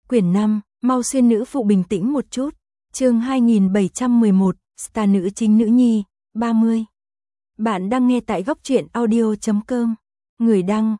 Quyển 5, mau xuyên nữ phụ bình tĩnh một chút. Chương 2711, star nữ chính nữ nhi, 30. Bạn đang nghe tại góc truyện audio.com. Người đăng,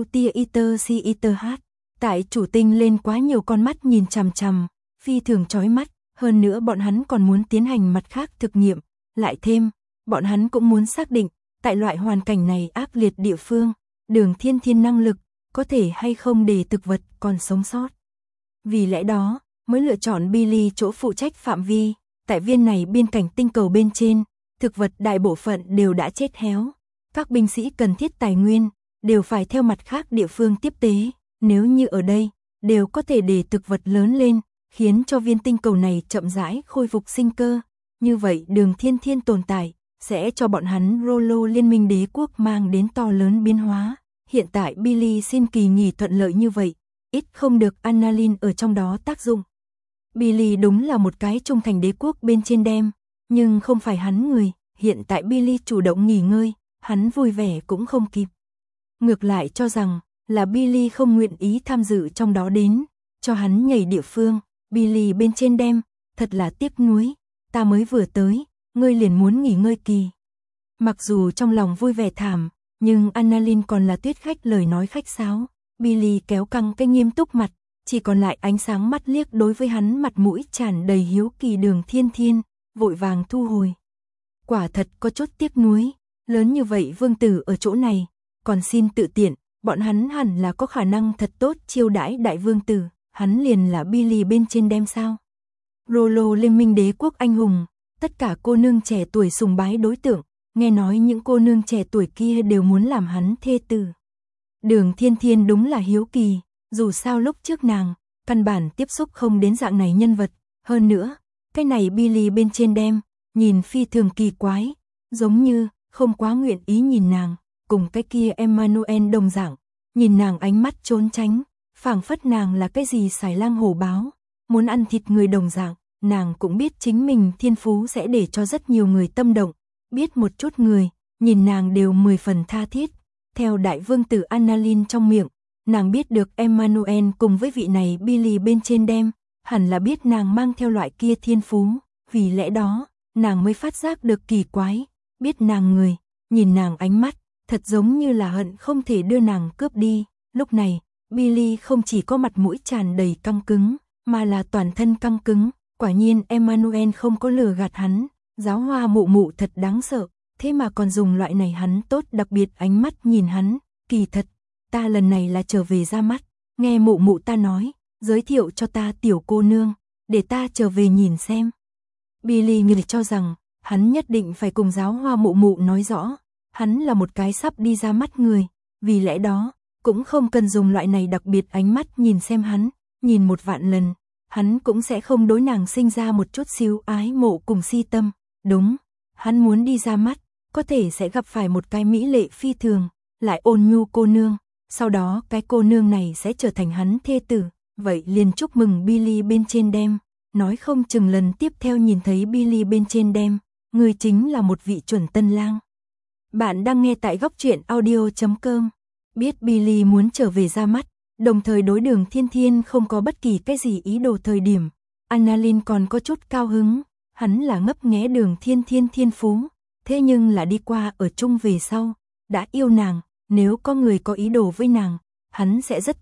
Erotiater. Tại chủ tinh lên quá nhiều con mắt nhìn chằm chằm, phi thường chói mắt, hơn nữa bọn hắn còn muốn tiến hành mặt khác thực nghiệm, lại thêm, bọn hắn cũng muốn xác định, tại loại hoàn cảnh này ác liệt địa phương, Đường Thiên Thiên năng lực, có thể hay không để thực vật còn sống sót. Vì lẽ đó, mới lựa chọn Billy chỗ phụ trách phạm vi, tại viên này biên cảnh tinh cầu bên trên, thực vật đại bộ phận đều đã chết héo. Các binh sĩ cần thiết tài nguyên, đều phải theo mặt khác địa phương tiếp tế, nếu như ở đây, đều có thể để thực vật lớn lên, khiến cho viên tinh cầu này chậm rãi khôi phục sinh cơ. Như vậy Đường Thiên Thiên tồn tại, sẽ cho bọn hắn Rolo liên minh đế quốc mang đến to lớn biến hóa. Hiện tại Billy xin kỳ nghỉ thuận lợi như vậy, ít không được Annalyn ở trong đó tác dụng. Billy đúng là một cái trung thành đế quốc bên trên đem, nhưng không phải hắn người, hiện tại Billy chủ động nghỉ ngơi, hắn vui vẻ cũng không kịp. Ngược lại cho rằng, là Billy không nguyện ý tham dự trong đó đến, cho hắn nhảy địa phương, Billy bên trên đem, thật là tiếc nuối, ta mới vừa tới, ngươi liền muốn nghỉ ngơi kỳ. Mặc dù trong lòng vui vẻ thảm, nhưng Annalyn còn là tuyết khách lời nói khách sáo, Billy kéo căng cái nghiêm túc mặt, chỉ còn lại ánh sáng mắt liếc đối với hắn mặt mũi tràn đầy hiếu kỳ Đường Thiên Thiên, vội vàng thu hồi. Quả thật có chút tiếc nuối, lớn như vậy vương tử ở chỗ này, còn xin tự tiện, bọn hắn hẳn là có khả năng thật tốt chiêu đãi đại vương tử, hắn liền là Billy bên trên đem sao. Rolo liên minh đế quốc anh hùng, tất cả cô nương trẻ tuổi sùng bái đối tượng, nghe nói những cô nương trẻ tuổi kia đều muốn làm hắn thê tử. Đường Thiên Thiên đúng là hiếu kỳ, dù sao lúc trước nàng, căn bản tiếp xúc không đến dạng này nhân vật, hơn nữa, cái này Billy bên trên đem, nhìn phi thường kỳ quái, giống như, không quá nguyện ý nhìn nàng, cùng cái kia Emmanuel đồng dạng, nhìn nàng ánh mắt trốn tránh, phảng phất nàng là cái gì xài lang hổ báo, muốn ăn thịt người đồng dạng, nàng cũng biết chính mình thiên phú sẽ để cho rất nhiều người tâm động, biết một chút người, nhìn nàng đều 10 phần tha thiết. Theo đại vương tử Annalyn trong miệng, nàng biết được Emmanuel cùng với vị này Billy bên trên đem, hẳn là biết nàng mang theo loại kia thiên phú, vì lẽ đó, nàng mới phát giác được kỳ quái, biết nàng người, nhìn nàng ánh mắt, thật giống như là hận không thể đưa nàng cướp đi. Lúc này, Billy không chỉ có mặt mũi tràn đầy căng cứng, mà là toàn thân căng cứng, quả nhiên Emmanuel không có lừa gạt hắn, giáo hoa mụ mụ thật đáng sợ. Thế mà còn dùng loại này hắn tốt đặc biệt ánh mắt nhìn hắn, kỳ thật, ta lần này là trở về ra mắt, nghe mụ mụ ta nói, giới thiệu cho ta tiểu cô nương, để ta trở về nhìn xem. Billy nghĩ cho rằng, hắn nhất định phải cùng giáo hoa mụ mụ nói rõ, hắn là một cái sắp đi ra mắt người, vì lẽ đó, cũng không cần dùng loại này đặc biệt ánh mắt nhìn xem hắn, nhìn 1.000.000 lần, hắn cũng sẽ không đối nàng sinh ra một chút xíu ái mộ cùng si tâm, đúng, hắn muốn đi ra mắt. Có thể sẽ gặp phải một cái mỹ lệ phi thường, lại ôn nhu cô nương, sau đó cái cô nương này sẽ trở thành hắn thê tử, vậy liền chúc mừng Billy bên trên đem, nói không chừng lần tiếp theo nhìn thấy Billy bên trên đem, người chính là một vị chuẩn tân lang. Bạn đang nghe tại góc truyện audio.com, biết Billy muốn trở về ra mắt, đồng thời đối Đường Thiên Thiên không có bất kỳ cái gì ý đồ thời điểm, Annalyn còn có chút cao hứng, hắn là ngấp nghé Đường Thiên Thiên thiên phú. Thế nhưng là đi qua ở chung về sau, đã yêu nàng, nếu có người có ý đồ với nàng, hắn sẽ rất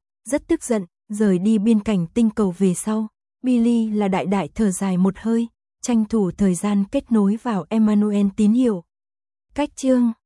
tức giận, rời đi biên cảnh tinh cầu về sau. Billy là đại đại thở dài một hơi, tranh thủ thời gian kết nối vào Emmanuel tín hiệu. Cách chương